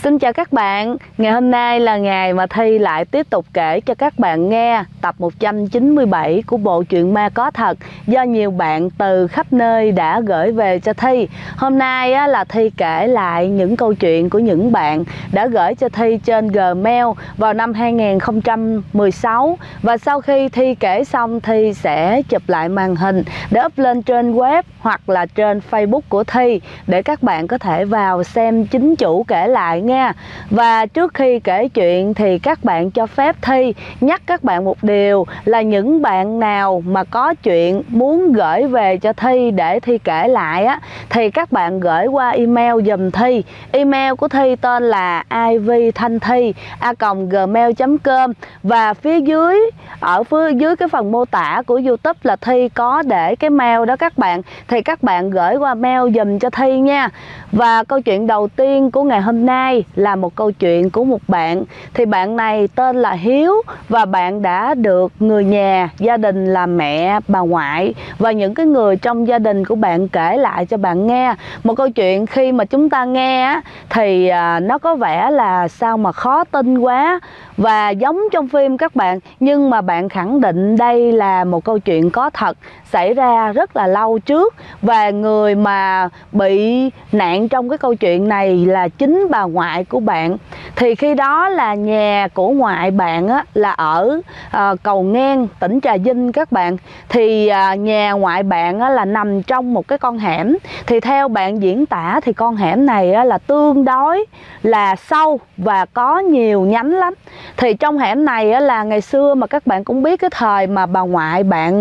Xin chào các bạn, ngày hôm nay là ngày mà Thi lại tiếp tục kể cho các bạn nghe tập 197 của bộ truyện ma có thật do nhiều bạn từ khắp nơi đã gửi về cho Thi. Hôm nay là Thi kể lại những câu chuyện của những bạn đã gửi cho Thi trên Gmail vào năm 2016. Và sau khi Thi kể xong, Thi sẽ chụp lại màn hình để up lên trên web hoặc là trên Facebook của Thi để các bạn có thể vào xem chính chủ kể lại nha. Và trước khi kể chuyện thì các bạn cho phép Thi nhắc các bạn một điều là những bạn nào mà có chuyện muốn gửi về cho Thi để Thi kể lại á, thì các bạn gửi qua email giùm Thi. Email của Thi tên là ivthanthi@gmail.com. Và phía dưới, ở phía dưới cái phần mô tả của YouTube là Thi có để cái mail đó các bạn. Thì các bạn gửi qua mail giùm cho Thi nha. Và câu chuyện đầu tiên của ngày hôm nay là một câu chuyện của một bạn. Thì bạn này tên là Hiếu và bạn đã được người nhà, gia đình là mẹ, bà ngoại và những cái người trong gia đình của bạn kể lại cho bạn nghe. Một câu chuyện khi mà chúng ta nghe á, thì nó có vẻ là sao mà khó tin quá và giống trong phim các bạn. Nhưng mà bạn khẳng định đây là một câu chuyện có thật xảy ra rất là lâu trước. Và người mà bị nạn trong cái câu chuyện này là chính bà ngoại của bạn. Thì khi đó là nhà của ngoại bạn á, là ở Cầu Ngang, tỉnh Trà Vinh các bạn. Thì nhà ngoại bạn á, là nằm trong một cái con hẻm. Thì theo bạn diễn tả thì con hẻm này á, là tương đối là sâu và có nhiều nhánh lắm. Thì trong hẻm này á, là ngày xưa mà các bạn cũng biết cái thời mà bà ngoại bạn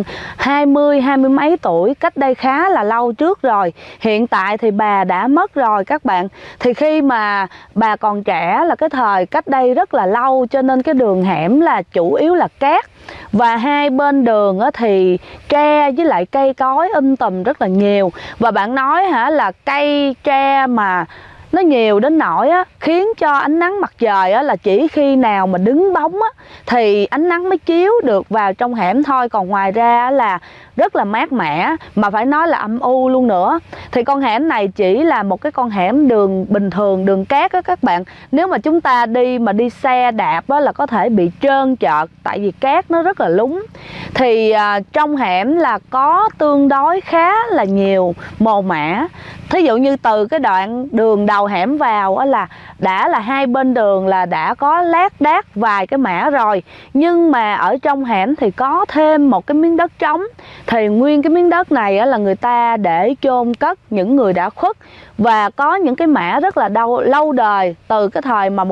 20 mấy tuổi, cách đây khá là lâu trước rồi. Hiện tại thì bà đã mất rồi các bạn. Thì khi mà bà còn trẻ là cái thời cách đây rất là lâu, cho nên cái đường hẻm là chủ yếu là cát. Và hai bên đường á, thì tre với lại cây cối tùm rất là nhiều. Và bạn nói là cây tre mà nó nhiều đến nỗi á, khiến cho ánh nắng mặt trời á, là chỉ khi nào mà đứng bóng á, thì ánh nắng mới chiếu được vào trong hẻm thôi. Còn ngoài ra là rất là mát mẻ, mà phải nói là âm u luôn nữa. Thì con hẻm này chỉ là một cái con hẻm đường bình thường, đường cát á các bạn. Nếu mà chúng ta đi xe đạp á, là có thể bị trơn trợt, tại vì cát nó rất là lún. Thì trong hẻm là có tương đối khá là nhiều mồ mả. Thí dụ như từ cái đoạn đường đầu hẻm vào á, là đã là hai bên đường là đã có lác đác vài cái mả rồi. Nhưng mà ở trong hẻm thì có thêm một cái miếng đất trống. Thì nguyên cái miếng đất này á, là người ta để chôn cất những người đã khuất. Và có những cái mả rất là lâu đời, từ cái thời mà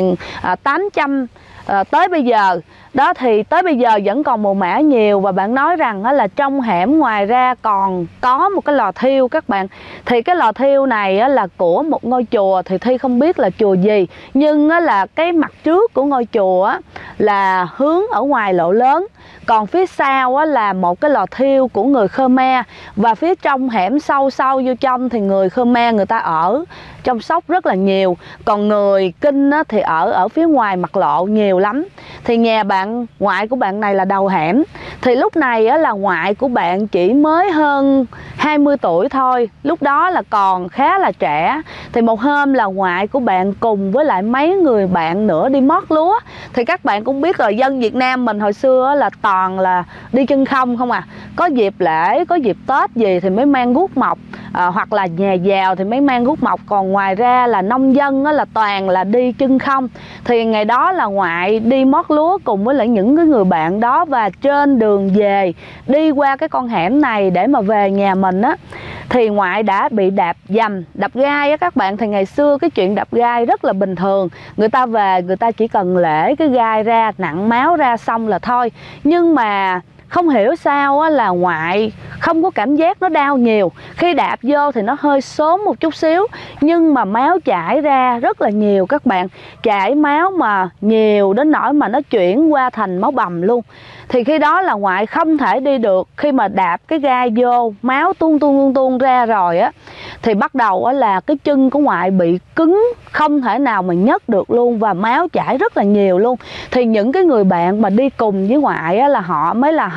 1800 tới bây giờ. Đó, thì tới bây giờ vẫn còn mồ mả nhiều. Và bạn nói rằng là trong hẻm ngoài ra còn có một cái lò thiêu các bạn. Thì cái lò thiêu này là của một ngôi chùa. Thì Thi không biết là chùa gì, nhưng là cái mặt trước của ngôi chùa là hướng ở ngoài lộ lớn. Còn phía sau là một cái lò thiêu của người Khmer. Và phía trong hẻm sâu vô trong thì người Khmer người ta ở trong sóc rất là nhiều. Còn người Kinh thì ở phía ngoài mặt lộ nhiều lắm. Thì nhà bạn ngoại của bạn này là đầu hẻm. Thì lúc này là ngoại của bạn chỉ mới hơn 20 tuổi thôi. Lúc đó là còn khá là trẻ. Thì một hôm là ngoại của bạn cùng với lại mấy người bạn nữa đi mót lúa. Thì các bạn cũng biết rồi, dân Việt Nam mình hồi xưa là toàn là đi chân không à. Có dịp lễ, có dịp Tết gì thì mới mang guốc mộc, hoặc là nhà giàu thì mới mang guốc mộc. Còn ngoài ra là nông dân là toàn là đi chân không. Thì ngày đó là ngoại đi mót lúa cùng với lại những cái người bạn đó. Và trên đường về đi qua cái con hẻm này để mà về nhà mình á, thì ngoại đã bị đạp dầm, đạp gai á các bạn. Thì ngày xưa cái chuyện đạp gai rất là bình thường. Người ta về, người ta chỉ cần lễ cái gai ra, nặn máu ra xong là thôi. Nhưng mà không hiểu sao là ngoại không có cảm giác nó đau nhiều. Khi đạp vô thì nó hơi xốm một chút xíu, nhưng mà máu chảy ra rất là nhiều các bạn. Chảy máu mà nhiều đến nỗi mà nó chuyển qua thành máu bầm luôn. Thì khi đó là ngoại không thể đi được. Khi mà đạp cái gai vô, máu tuôn ra rồi á, thì bắt đầu là cái chân của ngoại bị cứng, không thể nào mà nhấc được luôn. Và máu chảy rất là nhiều luôn. Thì những cái người bạn mà đi cùng với ngoại là họ mới là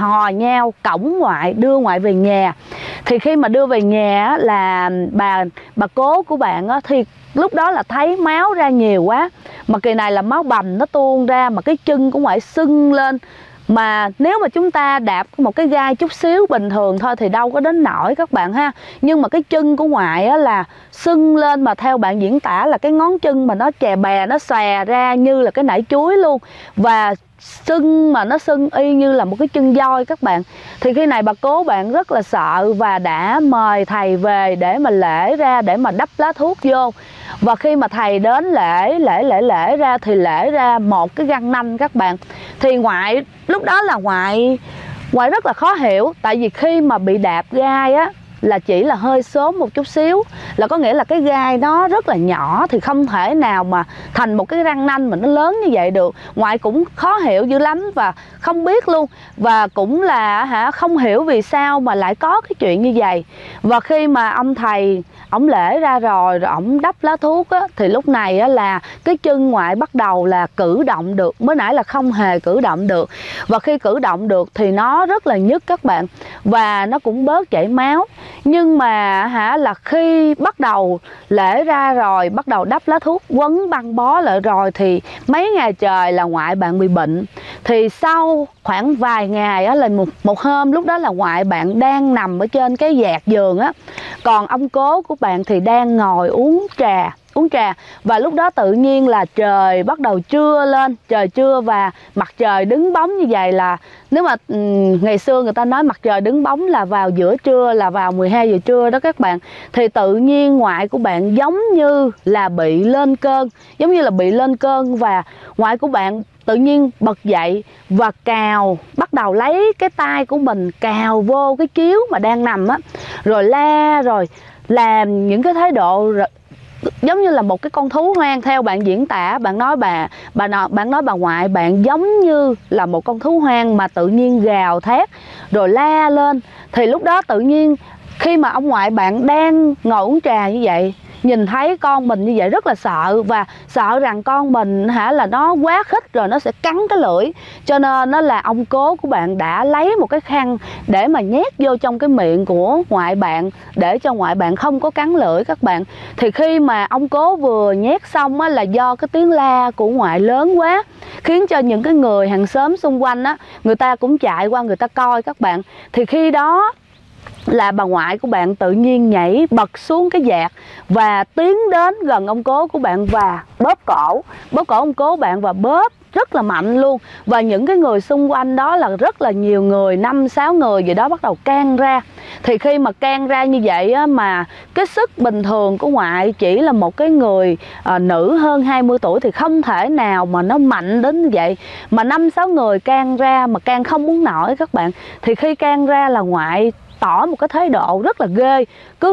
hò nhau cõng ngoại, đưa ngoại về nhà. Thì khi mà đưa về nhà là bà cố của bạn thì lúc đó là thấy máu ra nhiều quá, mà kỳ này là máu bầm nó tuôn ra, mà cái chân của ngoại sưng lên. Mà nếu mà chúng ta đạp một cái gai chút xíu bình thường thôi thì đâu có đến nổi các bạn ha. Nhưng mà cái chân của ngoại là sưng lên, mà theo bạn diễn tả là cái ngón chân mà nó chè bè, nó xòe ra như là cái nải chuối luôn. Và sưng mà nó sưng y như là một cái chân voi các bạn. Thì khi này bà cố bạn rất là sợ và đã mời thầy về để mà lễ ra, để mà đắp lá thuốc vô. Và khi mà thầy đến lễ ra thì lễ ra một cái răng nanh các bạn. Thì ngoại lúc đó là ngoại rất là khó hiểu. Tại vì khi mà bị đạp gai á là chỉ là hơi xốm một chút xíu, là có nghĩa là cái gai nó rất là nhỏ, thì không thể nào mà thành một cái răng nanh mà nó lớn như vậy được. Ngoại cũng khó hiểu dữ lắm và không biết luôn, và cũng là không hiểu vì sao mà lại có cái chuyện như vậy. Và khi mà ông thầy ổng lễ ra rồi ổng đắp lá thuốc á, thì lúc này á là cái chân ngoại bắt đầu là cử động được, mới nãy là không hề cử động được. Và khi cử động được thì nó rất là nhức các bạn, và nó cũng bớt chảy máu. Nhưng mà là khi bắt đầu lễ ra rồi, bắt đầu đắp lá thuốc, quấn băng bó lại rồi, thì mấy ngày trời là ngoại bạn bị bệnh. Thì sau khoảng vài ngày á, là một hôm, lúc đó là ngoại bạn đang nằm ở trên cái dạt giường á, còn ông cố của bạn thì đang ngồi uống trà. Và lúc đó tự nhiên là trời bắt đầu trưa lên, trời trưa và mặt trời đứng bóng như vậy. Là nếu mà ngày xưa người ta nói mặt trời đứng bóng là vào giữa trưa, là vào 12 giờ trưa đó các bạn. Thì tự nhiên ngoại của bạn giống như là bị lên cơn, và ngoại của bạn tự nhiên bật dậy và bắt đầu lấy cái tay của mình cào vô cái chiếu mà đang nằm á, rồi la, rồi làm những cái thái độ giống như là một cái con thú hoang. Theo bạn diễn tả, bạn nói bà ngoại bạn giống như là một con thú hoang mà tự nhiên gào thét rồi la lên. Thì lúc đó tự nhiên khi mà ông ngoại bạn đang ngồi uống trà như vậy, nhìn thấy con mình như vậy rất là sợ, và sợ rằng con mình là nó quá khích rồi nó sẽ cắn cái lưỡi. Cho nên nó là ông cố của bạn đã lấy một cái khăn để mà nhét vô trong cái miệng của ngoại bạn, để cho ngoại bạn không có cắn lưỡi các bạn. Thì khi mà ông cố vừa nhét xong á, là do cái tiếng la của ngoại lớn quá, khiến cho những cái người hàng xóm xung quanh á, người ta cũng chạy qua người ta coi các bạn. Thì khi đó là bà ngoại của bạn tự nhiên nhảy bật xuống cái dạt và tiến đến gần ông cố của bạn và bóp cổ ông cố bạn, và bóp rất là mạnh luôn. Và những cái người xung quanh đó là rất là nhiều người, 5-6 người gì đó bắt đầu can ra. Thì khi mà can ra như vậy á, mà cái sức bình thường của ngoại chỉ là một cái người nữ hơn 20 tuổi thì không thể nào mà nó mạnh đến như vậy. Mà 5-6 người can ra mà can không muốn nổi các bạn. Thì khi can ra là ngoại tỏ một cái thái độ rất là ghê, cứ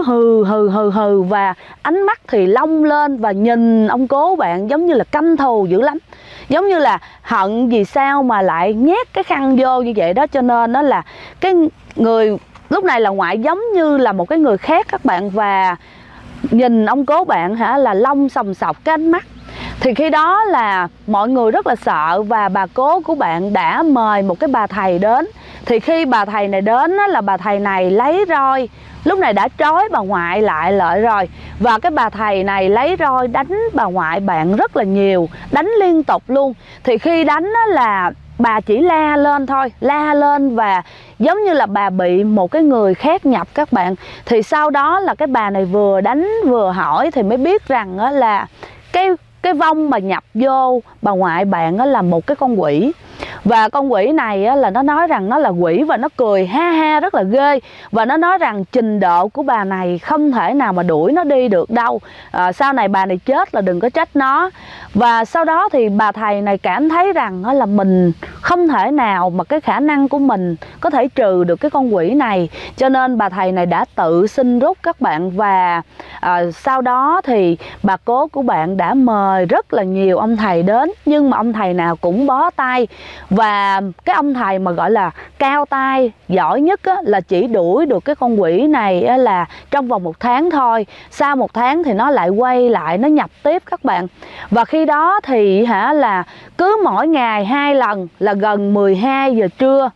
hừ và ánh mắt thì long lên và nhìn ông cố bạn giống như là căm thù dữ lắm, giống như là hận vì sao mà lại nhét cái khăn vô như vậy đó. Cho nên nó là cái người lúc này là ngoại giống như là một cái người khác các bạn, và nhìn ông cố bạn là long sòng sọc cái ánh mắt. Thì khi đó là mọi người rất là sợ, và bà cố của bạn đã mời một cái bà thầy đến. Thì khi bà thầy này đến là bà thầy này lấy roi, lúc này đã trói bà ngoại lại rồi, và cái bà thầy này lấy roi đánh bà ngoại bạn rất là nhiều, đánh liên tục luôn. Thì khi đánh là bà chỉ la lên thôi, la lên và giống như là bà bị một cái người khác nhập các bạn. Thì sau đó là cái bà này vừa đánh vừa hỏi thì mới biết rằng là cái vong mà nhập vô bà ngoại bạn là một cái con quỷ. Và con quỷ này là nó nói rằng nó là quỷ, và nó cười ha ha rất là ghê. Và nó nói rằng trình độ của bà này không thể nào mà đuổi nó đi được đâu, sau này bà này chết là đừng có trách nó. Và sau đó thì bà thầy này cảm thấy rằng là mình không thể nào mà cái khả năng của mình có thể trừ được cái con quỷ này. Cho nên bà thầy này đã tự xin rút các bạn. Và sau đó thì bà cố của bạn đã mời rất là nhiều ông thầy đến, nhưng mà ông thầy nào cũng bó tay. Và cái ông thầy mà gọi là cao tay giỏi nhất là chỉ đuổi được cái con quỷ này là trong vòng 1 tháng thôi. Sau 1 tháng thì nó lại quay lại, nó nhập tiếp các bạn. Và khi đó thì là cứ mỗi ngày 2 lần là gần 12 giờ trưa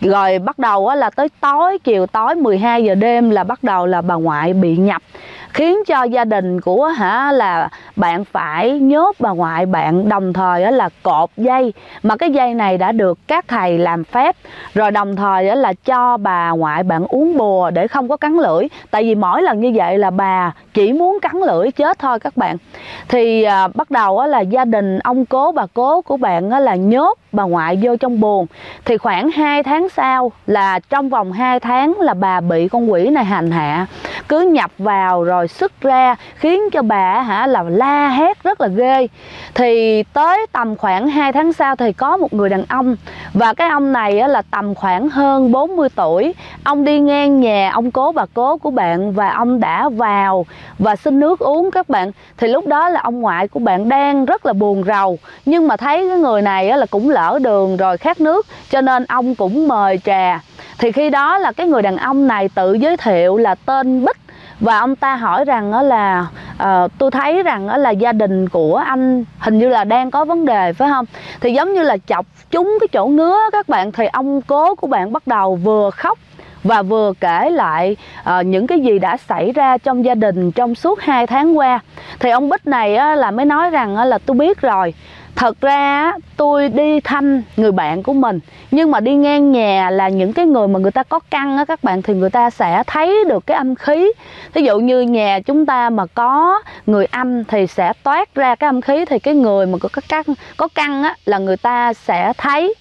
Rồi bắt đầu là tới chiều tối 12 giờ đêm là bắt đầu là bà ngoại bị nhập, khiến cho gia đình của là bạn phải nhốt bà ngoại bạn, đồng thời là cột dây, mà cái dây này đã được các thầy làm phép, rồi đồng thời là cho bà ngoại bạn uống bùa để không có cắn lưỡi. Tại vì mỗi lần như vậy là bà chỉ muốn cắn lưỡi chết thôi các bạn. Thì bắt đầu là gia đình ông cố bà cố của bạn là nhốt bà ngoại vô trong buồng. Thì khoảng 2 tháng sau, là trong vòng 2 tháng là bà bị con quỷ này hành hạ, cứ nhập vào rồi xuất ra, khiến cho bà là la hét rất là ghê. Thì tới tầm khoảng 2 tháng sau thì có một người đàn ông, và cái ông này là tầm khoảng hơn 40 tuổi. Ông đi ngang nhà ông cố bà cố của bạn, và ông đã vào và xin nước uống các bạn. Thì lúc đó là ông ngoại của bạn đang rất là buồn rầu, nhưng mà thấy cái người này là cũng lỡ đường rồi khát nước, cho nên ông cũng mời trà. Thì khi đó là cái người đàn ông này tự giới thiệu là tên Bích, và ông ta hỏi rằng là tôi thấy rằng là gia đình của anh hình như là đang có vấn đề phải không? Thì giống như là chọc trúng cái chỗ ngứa các bạn. Thì ông cố của bạn bắt đầu vừa khóc và vừa kể lại những cái gì đã xảy ra trong gia đình trong suốt 2 tháng qua. Thì ông Bích này là mới nói rằng là tôi biết rồi. Thật ra tôi đi thăm người bạn của mình, nhưng mà đi ngang nhà là những cái người mà người ta có căn á các bạn, thì người ta sẽ thấy được cái âm khí. Ví dụ như nhà chúng ta mà có người âm thì sẽ toát ra cái âm khí, thì cái người mà có căn á là người ta sẽ thấy.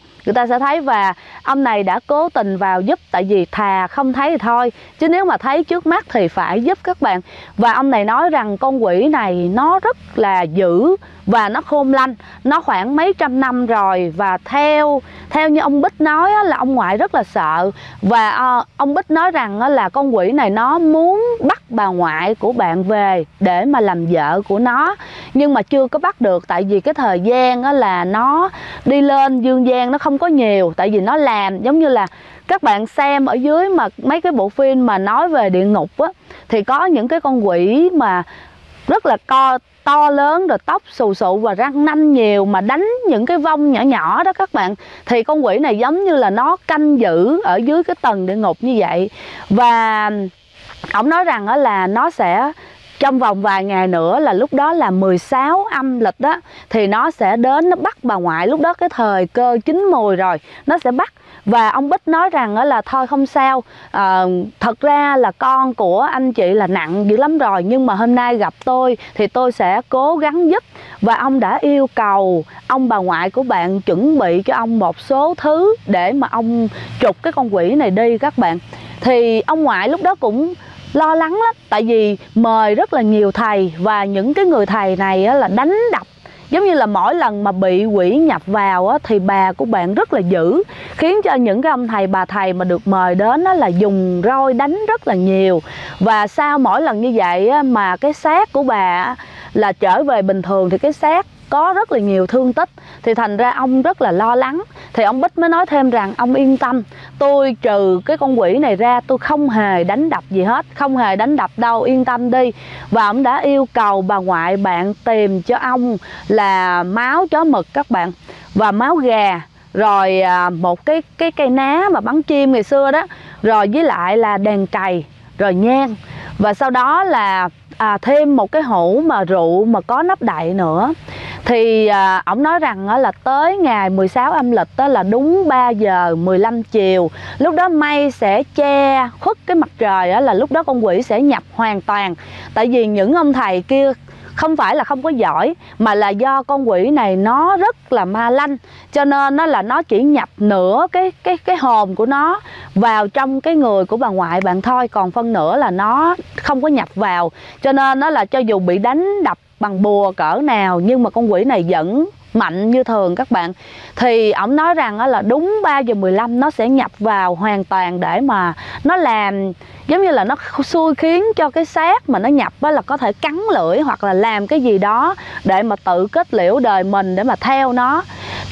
Và ông này đã cố tình vào giúp, tại vì thà không thấy thì thôi, chứ nếu mà thấy trước mắt thì phải giúp các bạn. Và ông này nói rằng con quỷ này nó rất là dữ và nó khôn lanh, nó khoảng mấy trăm năm rồi. Và theo như ông Bích nói là ông ngoại rất là sợ. Và ông Bích nói rằng là con quỷ này nó muốn bắt bà ngoại của bạn về để mà làm vợ của nó, nhưng mà chưa có bắt được, tại vì cái thời gian là nó đi lên dương gian nó không có nhiều. Tại vì nó làm giống như là các bạn xem ở dưới mà mấy cái bộ phim mà nói về địa ngục á, thì có những cái con quỷ mà rất là to lớn, rồi tóc xù xụ và răng nanh nhiều, mà đánh những cái vong nhỏ nhỏ đó các bạn. Thì con quỷ này giống như là nó canh giữ ở dưới cái tầng địa ngục như vậy. Và ổng nói rằng là nó sẽ trong vòng vài ngày nữa, là lúc đó là 16 âm lịch đó, thì nó sẽ đến nó bắt bà ngoại. Lúc đó cái thời cơ chín mùi rồi, nó sẽ bắt. Và ông Bích nói rằng là thôi không sao, thật ra là con của anh chị là nặng dữ lắm rồi, nhưng mà hôm nay gặp tôi thì tôi sẽ cố gắng giúp. Và ông đã yêu cầu ông bà ngoại của bạn chuẩn bị cho ông một số thứ để mà ông trục cái con quỷ này đi các bạn. Thì ông ngoại lúc đó cũng lo lắng lắm, tại vì mời rất là nhiều thầy, và những cái người thầy này là đánh đập. Giống như là mỗi lần mà bị quỷ nhập vào thì bà của bạn rất là dữ, khiến cho những cái ông thầy bà thầy mà được mời đến là dùng roi đánh rất là nhiều. Và sau mỗi lần như vậy mà cái xác của bà là trở về bình thường, thì cái xác có rất là nhiều thương tích. Thì thành ra ông rất là lo lắng. Thì ông Bích mới nói thêm rằng ông yên tâm, tôi trừ cái con quỷ này ra, tôi không hề đánh đập gì hết, không hề đánh đập đâu, yên tâm đi. Và ông đã yêu cầu bà ngoại bạn tìm cho ông là máu chó mực các bạn, và máu gà, rồi một cái cây ná mà bắn chim ngày xưa đó, rồi với lại là đèn cày, rồi nhang. Và sau đó là thêm một cái hũ mà rượu mà có nắp đậy nữa. Thì ổng nói rằng là tới ngày 16 âm lịch đó, là đúng 3 giờ 15 chiều, lúc đó mây sẽ che khuất cái mặt trời, là lúc đó con quỷ sẽ nhập hoàn toàn. Tại vì những ông thầy kia không phải là không có giỏi, mà là do con quỷ này nó rất là ma lanh, cho nên nó là nó chỉ nhập nửa cái hồn của nó vào trong cái người của bà ngoại bạn thôi, còn phân nửa là nó không có nhập vào. Cho nên nó là cho dù bị đánh đập bằng bùa cỡ nào, nhưng mà con quỷ này vẫn mạnh như thường các bạn. Thì ổng nói rằng là đúng 3 giờ 15 nó sẽ nhập vào hoàn toàn, để mà nó làm giống như là nó xui khiến cho cái xác mà nó nhập là có thể cắn lưỡi, hoặc là làm cái gì đó để mà tự kết liễu đời mình, để mà theo nó.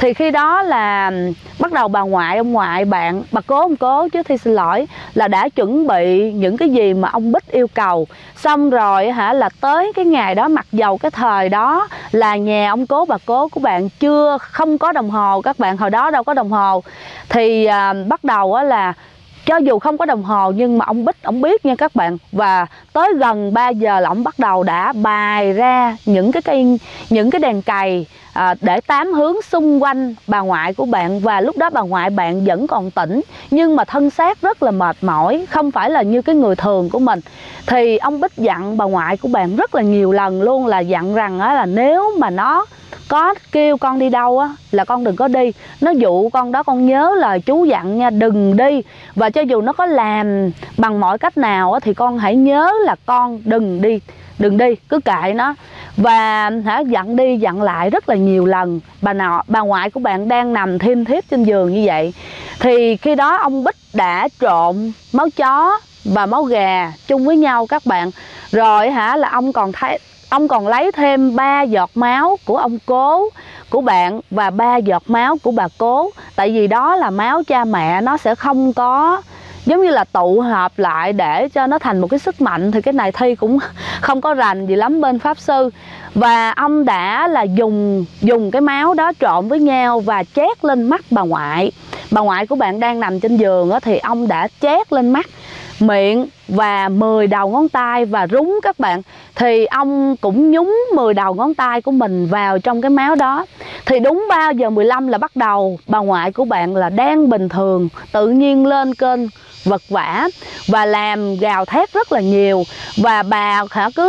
Thì khi đó là bắt đầu bà ngoại, ông ngoại bạn, bà cố, ông cố chứ Thi xin lỗi, là đã chuẩn bị những cái gì mà ông Bích yêu cầu. Xong rồi là tới cái ngày đó, mặc dầu cái thời đó là nhà ông cố, bà cố của bạn không có đồng hồ các bạn, hồi đó đâu có đồng hồ. Thì bắt đầu là cho dù không có đồng hồ nhưng mà ông Bích ông biết nha các bạn. Và tới gần 3 giờ là ông bắt đầu đã bày ra những cái đèn cày để 8 hướng xung quanh bà ngoại của bạn. Và lúc đó bà ngoại bạn vẫn còn tỉnh, nhưng mà thân xác rất là mệt mỏi, không phải là như cái người thường của mình. Thì ông Bích dặn bà ngoại của bạn rất là nhiều lần luôn, là dặn rằng là nếu mà nó có kêu con đi đâu á là con đừng có đi. Nó dụ con đó, con nhớ lời chú dặn nha, đừng đi. Và cho dù nó có làm bằng mọi cách nào á thì con hãy nhớ là con đừng đi, cứ kệ nó. Và dặn đi dặn lại rất là nhiều lần. Bà ngoại của bạn đang nằm thiêm thiếp trên giường như vậy. Thì khi đó ông Bích đã trộn máu chó và máu gà chung với nhau các bạn. Rồi là ông còn lấy thêm 3 giọt máu của ông cố của bạn và 3 giọt máu của bà cố. Tại vì đó là máu cha mẹ, nó sẽ không có giống như là tụ hợp lại để cho nó thành một cái sức mạnh. Thì cái này Thi cũng không có rành gì lắm bên pháp sư. Và ông đã là dùng cái máu đó trộn với nhau và chét lên mắt bà ngoại. Bà ngoại của bạn đang nằm trên giường đó, thì ông đã chét lên mắt, miệng và 10 đầu ngón tay và rúng các bạn. Thì ông cũng nhúng 10 đầu ngón tay của mình vào trong cái máu đó. Thì đúng 3 giờ 15 là bắt đầu bà ngoại của bạn là đang bình thường, tự nhiên lên cơn vật vã và làm gào thét rất là nhiều. Và bà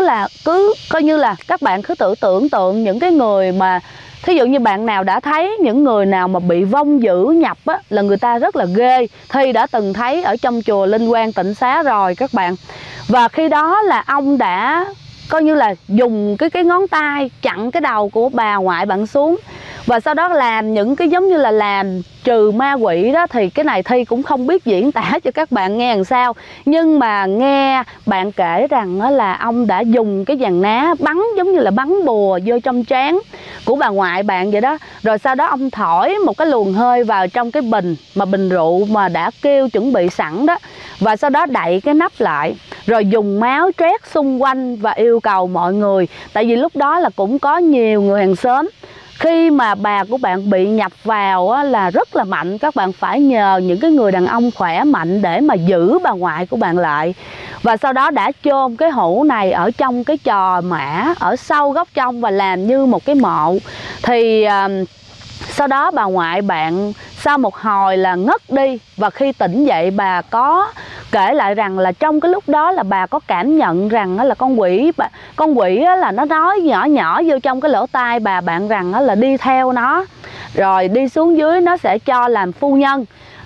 cứ coi như là các bạn cứ tưởng tượng những cái người mà thí dụ như bạn nào đã thấy những người nào mà bị vong dữ nhập á, là người ta rất là ghê. Thi đã từng thấy ở trong chùa Linh Quang Tịnh Xá rồi các bạn. Và khi đó là ông đã coi như là dùng cái ngón tay chặn cái đầu của bà ngoại bạn xuống. Và sau đó làm những cái giống như là làm trừ ma quỷ đó. Thì cái này Thi cũng không biết diễn tả cho các bạn nghe làm sao. Nhưng mà nghe bạn kể rằng là ông đã dùng cái dàn ná bắn giống như là bắn bùa vô trong trán của bà ngoại bạn vậy đó. Rồi sau đó ông thổi một cái luồng hơi vào trong cái bình rượu mà đã kêu chuẩn bị sẵn đó. Và sau đó đậy cái nắp lại, rồi dùng máu trét xung quanh và yêu cầu mọi người. Tại vì lúc đó là cũng có nhiều người hàng xóm. Khi mà bà của bạn bị nhập vào á, là rất là mạnh. Các bạn phải nhờ những cái người đàn ông khỏe mạnh để mà giữ bà ngoại của bạn lại. Và sau đó đã chôn cái hũ này ở trong cái chò mã ở sau góc trong và làm như một cái mộ. Thì sau đó bà ngoại bạn sau một hồi là ngất đi. Và khi tỉnh dậy bà có kể lại rằng là trong cái lúc đó là bà có cảm nhận rằng là con quỷ là nó nói nhỏ nhỏ vô trong cái lỗ tai bà bạn rằng là đi theo nó, rồi đi xuống dưới nó sẽ cho làm phu nhân.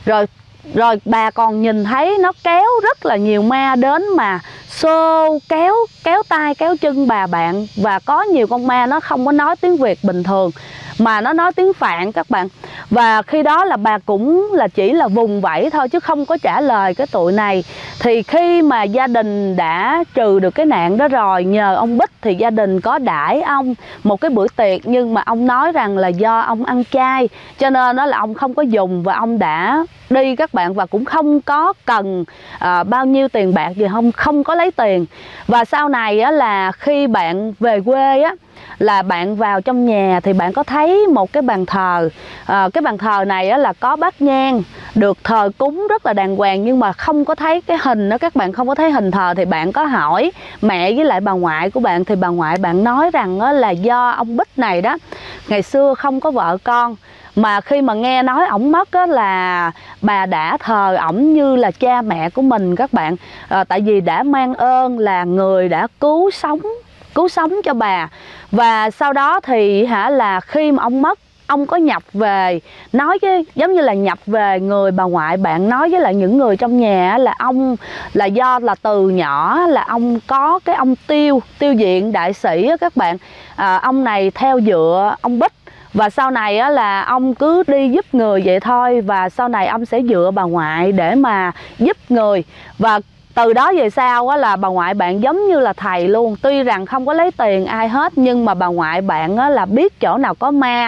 Rồi bà còn nhìn thấy nó kéo rất là nhiều ma đến mà xô kéo tay kéo chân bà bạn. Và có nhiều con ma nó không có nói tiếng Việt bình thường mà nó nói tiếng Phạn các bạn. Và khi đó là bà cũng là chỉ là vùng vẫy thôi chứ không có trả lời cái tụi này. Thì khi mà gia đình đã trừ được cái nạn đó rồi, nhờ ông Bích thì gia đình có đãi ông một cái bữa tiệc. Nhưng mà ông nói rằng là do ông ăn chay cho nên đó là ông không có dùng và ông đã đi các bạn. Và cũng không có cần bao nhiêu tiền bạc gì, không có lấy tiền. Và sau này á, là khi bạn về quê á, là bạn vào trong nhà thì bạn có thấy một cái bàn thờ. Cái bàn thờ này á, là có bát nhang được thờ cúng rất là đàng hoàng, nhưng mà không có thấy cái hình đó các bạn, không có thấy hình thờ. Thì bạn có hỏi mẹ với lại bà ngoại của bạn, thì bà ngoại bạn nói rằng á, là do ông Bích này đó ngày xưa không có vợ con, mà khi mà nghe nói ổng mất á, là bà đã thờ ổng như là cha mẹ của mình các bạn. Tại vì đã mang ơn là người đã cứu sống cho bà. Và sau đó thì là khi mà ông mất, ông có nhập về nói với giống như là nhập về người bà ngoại bạn, nói với lại những người trong nhà là ông là do là từ nhỏ là ông có cái ông tiêu diện đại sĩ á các bạn. Ông này theo dựa ông Bích. Và sau này á, là ông cứ đi giúp người vậy thôi. Và sau này ông sẽ dựa bà ngoại để mà giúp người. Và từ đó về sau á, là bà ngoại bạn giống như là thầy luôn. Tuy rằng không có lấy tiền ai hết, nhưng mà bà ngoại bạn á, là biết chỗ nào có ma,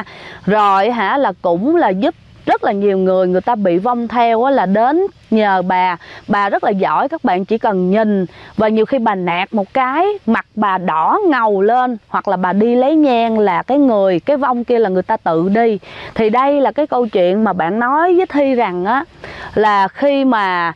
Rồi là cũng là giúp rất là nhiều người ta bị vong theo là đến nhờ bà rất là giỏi. Các bạn chỉ cần nhìn và nhiều khi bà nạt một cái mặt bà đỏ ngầu lên, hoặc là bà đi lấy nhang là cái vong kia là người ta tự đi. Thì đây là cái câu chuyện mà bạn nói với Thi rằng á, là khi mà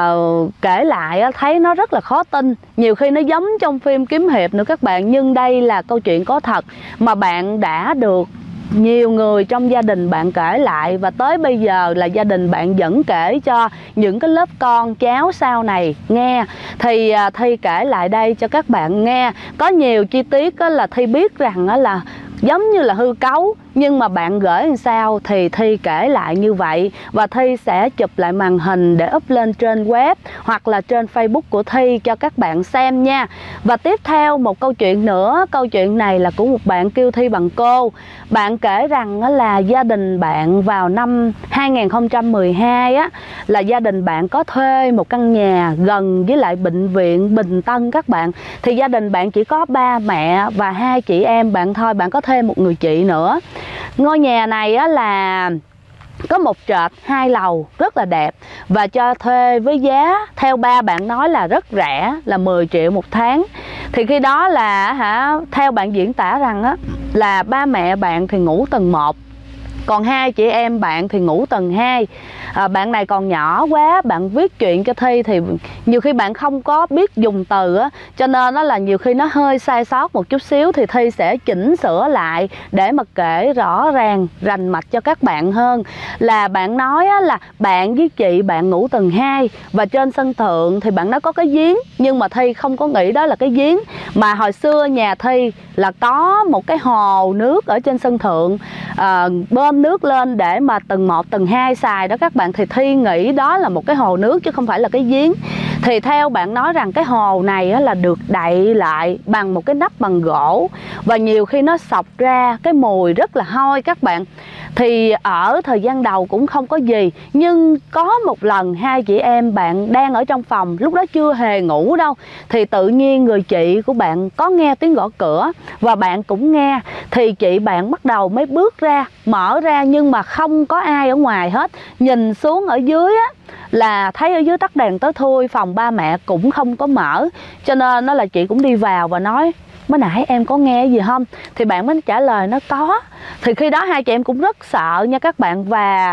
kể lại thấy nó rất là khó tin, nhiều khi nó giống trong phim kiếm hiệp nữa các bạn, nhưng đây là câu chuyện có thật mà bạn đã được nhiều người trong gia đình bạn kể lại, và tới bây giờ là gia đình bạn vẫn kể cho những cái lớp con cháu sau này nghe. Thì Thi kể lại đây cho các bạn nghe. Có nhiều chi tiết là Thi biết rằng là giống như là hư cấu, nhưng mà bạn gửi làm sao thì Thi kể lại như vậy, và Thi sẽ chụp lại màn hình để up lên trên web hoặc là trên Facebook của Thi cho các bạn xem nha. Và tiếp theo một câu chuyện nữa, câu chuyện này là của một bạn kêu Thi bằng cô. Bạn kể rằng là gia đình bạn vào năm 2012 á, là gia đình bạn có thuê một căn nhà gần với lại bệnh viện Bình Tân các bạn. Thì gia đình bạn chỉ có ba mẹ và hai chị em bạn thôi, bạn có thêm một người chị nữa. Ngôi nhà này á là có một trệt 2 lầu rất là đẹp, và cho thuê với giá theo ba bạn nói là rất rẻ, là 10 triệu một tháng. Thì khi đó là theo bạn diễn tả rằng á, là ba mẹ bạn thì ngủ tầng 1, còn hai chị em bạn thì ngủ tầng 2. Bạn này còn nhỏ quá, bạn viết chuyện cho Thi thì nhiều khi bạn không có biết dùng từ á, cho nên nó là nhiều khi nó hơi sai sót một chút xíu, thì Thi sẽ chỉnh sửa lại để mà kể rõ ràng rành mạch cho các bạn hơn. Là bạn nói á, là bạn với chị bạn ngủ tầng 2, và trên sân thượng thì bạn nói có cái giếng, nhưng mà Thi không có nghĩ đó là cái giếng, mà hồi xưa nhà Thi là có một cái hồ nước ở trên sân thượng, bơm nước lên để mà tầng 1, tầng 2 xài đó các bạn. Thì Thi nghĩ đó là một cái hồ nước chứ không phải là cái giếng. Thì theo bạn nói rằng cái hồ này là được đậy lại bằng một cái nắp bằng gỗ, và nhiều khi nó xộc ra cái mùi rất là hôi các bạn. Thì ở thời gian đầu cũng không có gì, nhưng có một lần hai chị em bạn đang ở trong phòng, lúc đó chưa hề ngủ đâu, thì tự nhiên người chị của bạn có nghe tiếng gõ cửa, và bạn cũng nghe. Thì chị bạn bắt đầu mới bước ra, mở ra, nhưng mà không có ai ở ngoài hết. Nhìn xuống ở dưới á, là thấy ở dưới tắt đèn tối thui, phòng ba mẹ cũng không có mở. Cho nên nó là chị cũng đi vào và nói: mới nãy em có nghe gì không? Thì bạn mới trả lời nó có. Thì khi đó hai chị em cũng rất sợ nha các bạn, và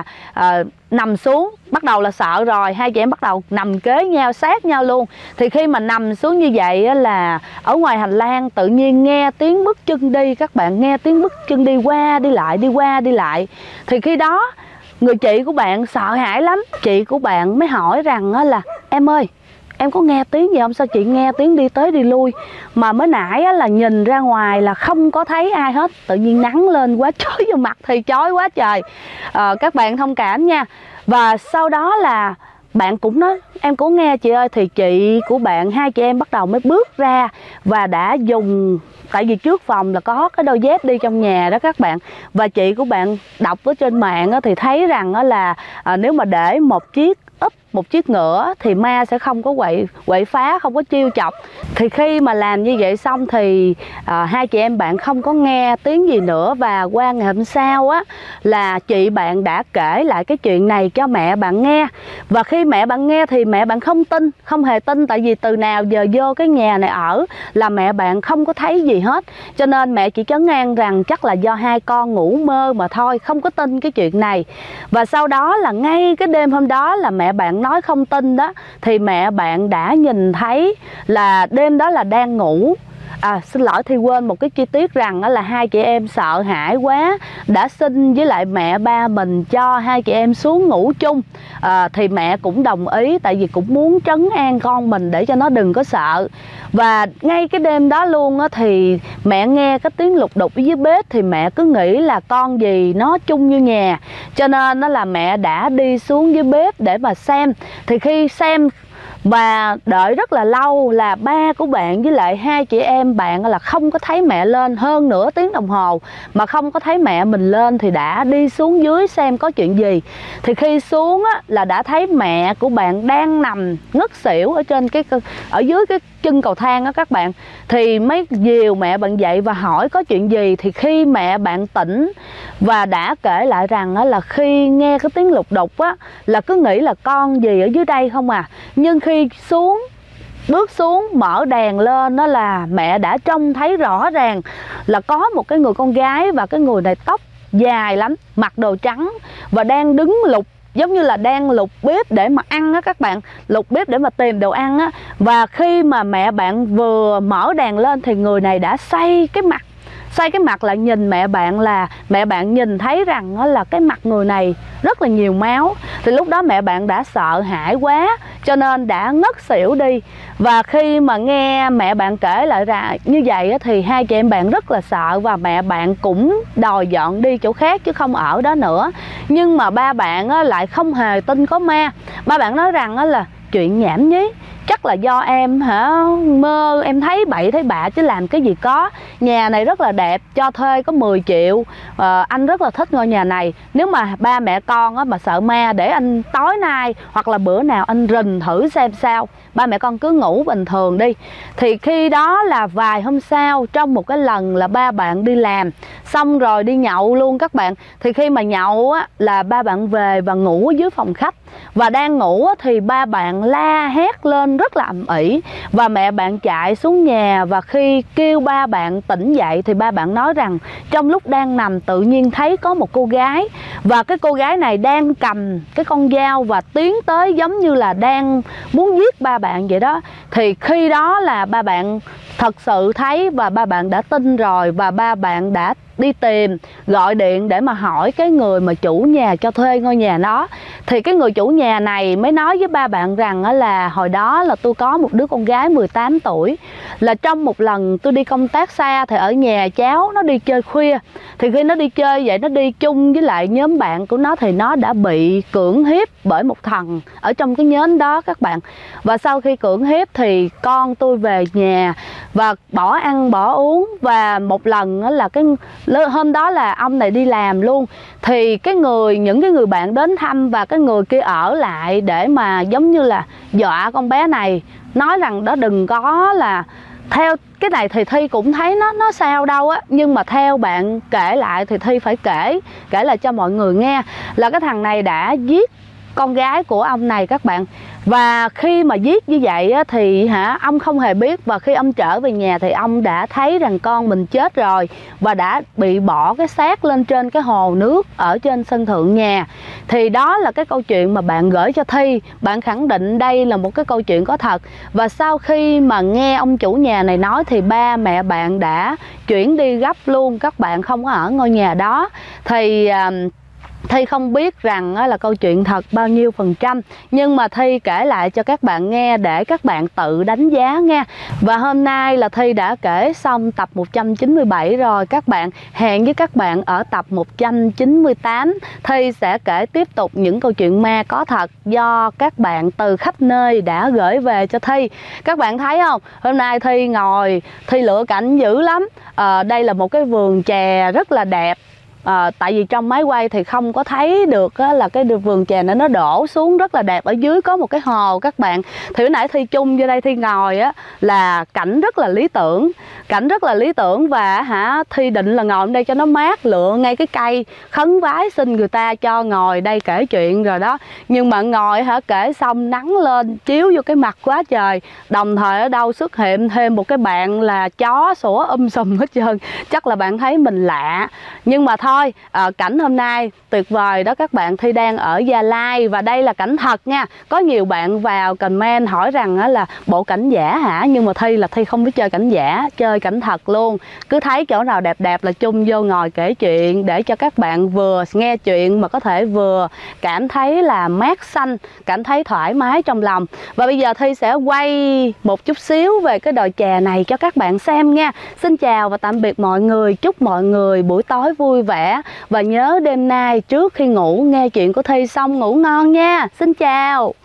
nằm xuống. Bắt đầu là sợ rồi, hai chị em bắt đầu nằm kế nhau, sát nhau luôn. Thì khi mà nằm xuống như vậy là ở ngoài hành lang tự nhiên nghe tiếng bước chân đi các bạn, nghe tiếng bước chân đi qua đi lại, đi qua đi lại. Thì khi đó người chị của bạn sợ hãi lắm. Chị của bạn mới hỏi rằng là: em ơi, em có nghe tiếng gì không? Sao chị nghe tiếng đi tới đi lui, mà mới nãy là nhìn ra ngoài là không có thấy ai hết. Tự nhiên nắng lên quá chói vô mặt thì chói quá trời. Các bạn thông cảm nha. Và sau đó là bạn cũng nói: em cũng nghe chị ơi. Thì chị của bạn, hai chị em bắt đầu mới bước ra và đã dùng, tại vì trước phòng là có cái đôi dép đi trong nhà đó các bạn. Và chị của bạn đọc ở trên mạng thì thấy rằng là nếu mà để một chiếc úp, một chiếc ngựa thì ma sẽ không có quậy phá, không có chiêu chọc. Thì khi mà làm như vậy xong thì hai chị em bạn không có nghe tiếng gì nữa. Và qua ngày hôm sau á, là chị bạn đã kể lại cái chuyện này cho mẹ bạn nghe. Và khi mẹ bạn nghe thì mẹ bạn không tin, không hề tin. Tại vì từ nào giờ vô cái nhà này ở là mẹ bạn không có thấy gì hết. Cho nên mẹ chỉ trấn an rằng chắc là do hai con ngủ mơ mà thôi, không có tin cái chuyện này. Và sau đó là ngay cái đêm hôm đó là mẹ bạn nói không tin đó, thì mẹ bạn đã nhìn thấy là đêm đó là đang ngủ. Xin lỗi, Thi quên một cái chi tiết rằng là hai chị em sợ hãi quá, đã xin với lại mẹ ba mình cho hai chị em xuống ngủ chung. Thì mẹ cũng đồng ý, tại vì cũng muốn trấn an con mình để cho nó đừng có sợ. Và ngay cái đêm đó luôn á, thì mẹ nghe cái tiếng lục đục ở dưới bếp, thì mẹ cứ nghĩ là con gì nó chung như nhà, cho nên nó là mẹ đã đi xuống dưới bếp để mà xem. Thì khi xem và đợi rất là lâu, là ba của bạn với lại hai chị em bạn là không có thấy mẹ lên hơn nửa tiếng đồng hồ mà không có thấy mẹ mình lên, thì đã đi xuống dưới xem có chuyện gì. Thì khi xuống á, là đã thấy mẹ của bạn đang nằm ngất xỉu ở trên ở dưới chân cầu thang đó các bạn. Thì mấy dìu mẹ bạn dậy và hỏi có chuyện gì. Thì khi mẹ bạn tỉnh và đã kể lại rằng là khi nghe cái tiếng lục đục á là cứ nghĩ là con gì ở dưới đây không à. Nhưng khi bước xuống mở đèn lên đó là mẹ đã trông thấy rõ ràng là có một cái người con gái, và cái người này tóc dài lắm, mặc đồ trắng và đang đứng lục, giống như là đang lục bếp để mà ăn á các bạn, lục bếp để mà tìm đồ ăn á. Và khi mà mẹ bạn vừa mở đèn lên thì người này đã xoay cái mặt lại nhìn mẹ bạn, là mẹ bạn nhìn thấy rằng là cái mặt người này rất là nhiều máu. Thì lúc đó mẹ bạn đã sợ hãi quá cho nên đã ngất xỉu đi. Và khi mà nghe mẹ bạn kể lại ra như vậy thì hai chị em bạn rất là sợ, và mẹ bạn cũng đòi dọn đi chỗ khác chứ không ở đó nữa. Nhưng mà ba bạn lại không hề tin có ma. Ba bạn nói rằng là chuyện nhảm nhí, chắc là do em mơ em thấy bậy thấy bạ chứ làm cái gì có. Nhà này rất là đẹp, cho thuê có 10 triệu. Anh rất là thích ngôi nhà này. Nếu mà ba mẹ con mà sợ ma, để anh tối nay hoặc là bữa nào anh rình thử xem sao. Ba mẹ con cứ ngủ bình thường đi. Thì khi đó là vài hôm sau, trong một cái lần là ba bạn đi làm xong rồi đi nhậu luôn các bạn. Thì khi mà nhậu là ba bạn về và ngủ ở dưới phòng khách. Và đang ngủ thì ba bạn la hét lên rất là ầm ĩ. Và mẹ bạn chạy xuống nhà, và khi kêu ba bạn tỉnh dậy thì ba bạn nói rằng trong lúc đang nằm tự nhiên thấy có một cô gái. Và cái cô gái này đang cầm cái con dao và tiến tới giống như là đang muốn giết ba bạn vậy đó. Thì khi đó là ba bạn thật sự thấy và ba bạn đã tin rồi. Và ba bạn đã đi tìm, gọi điện để mà hỏi cái người mà chủ nhà cho thuê ngôi nhà đó. Thì cái người chủ nhà này mới nói với ba bạn rằng là hồi đó là tôi có một đứa con gái 18 tuổi. Là trong một lần tôi đi công tác xa thì ở nhà cháu nó đi chơi khuya. Thì khi nó đi chơi vậy, nó đi chung với lại nhóm bạn của nó thì nó đã bị cưỡng hiếp bởi một thằng ở trong cái nhóm đó các bạn. Và sau khi cưỡng hiếp thì con tôi về nhà và bỏ ăn bỏ uống. Và một lần là cái hôm đó là ông này đi làm luôn. Thì những cái người bạn đến thăm và cái người kia ở lại để mà giống như là dọa con bé này, nói rằng đó đừng có là theo cái này. Thì Thi cũng thấy nó sao đâu á, nhưng mà theo bạn kể lại thì Thi phải kể lại cho mọi người nghe là cái thằng này đã giết con gái của ông này các bạn. Và khi mà giết như vậy thì ông không hề biết. Và khi ông trở về nhà thì ông đã thấy rằng con mình chết rồi và đã bị bỏ cái xác lên trên cái hồ nước ở trên sân thượng nhà. Thì đó là cái câu chuyện mà bạn gửi cho Thi. Bạn khẳng định đây là một cái câu chuyện có thật. Và sau khi mà nghe ông chủ nhà này nói thì ba mẹ bạn đã chuyển đi gấp luôn, các bạn không có ở ngôi nhà đó. Thì Thi không biết rằng là câu chuyện thật bao nhiêu %, nhưng mà Thi kể lại cho các bạn nghe để các bạn tự đánh giá nha. Và hôm nay là Thi đã kể xong tập 197 rồi các bạn. Hẹn với các bạn ở tập 198. Thi sẽ kể tiếp tục những câu chuyện ma có thật do các bạn từ khắp nơi đã gửi về cho Thi. Các bạn thấy không? Hôm nay Thi ngồi, Thi lựa cảnh dữ lắm. Đây là một cái vườn chè rất là đẹp. Tại vì trong máy quay thì không có thấy được là cái vườn chè này nó đổ xuống rất là đẹp. Ở dưới có một cái hồ các bạn. Thì bữa nãy Thi chung vô đây Thi ngồi là cảnh rất là lý tưởng. Cảnh rất là lý tưởng. Và Thi định là ngồi đây cho nó mát, lựa ngay cái cây khấn vái xin người ta cho ngồi đây kể chuyện rồi đó. Nhưng mà ngồi kể xong nắng lên chiếu vô cái mặt quá trời. Đồng thời ở đâu xuất hiện thêm một cái bạn là chó sủa sùm hết trơn. Chắc là bạn thấy mình lạ. Nhưng mà thôi, cảnh hôm nay tuyệt vời đó các bạn. Thi đang ở Gia Lai và đây là cảnh thật nha. Có nhiều bạn vào comment hỏi rằng là bộ cảnh giả hả? Nhưng mà Thi không biết chơi cảnh giả, chơi cảnh thật luôn. Cứ thấy chỗ nào đẹp đẹp là chung vô ngồi kể chuyện để cho các bạn vừa nghe chuyện mà có thể vừa cảm thấy là mát xanh, cảm thấy thoải mái trong lòng. Và bây giờ Thi sẽ quay một chút xíu về cái đồi chè này cho các bạn xem nha. Xin chào và tạm biệt mọi người. Chúc mọi người buổi tối vui vẻ. Và nhớ đêm nay trước khi ngủ nghe chuyện của Thi xong ngủ ngon nha. Xin chào.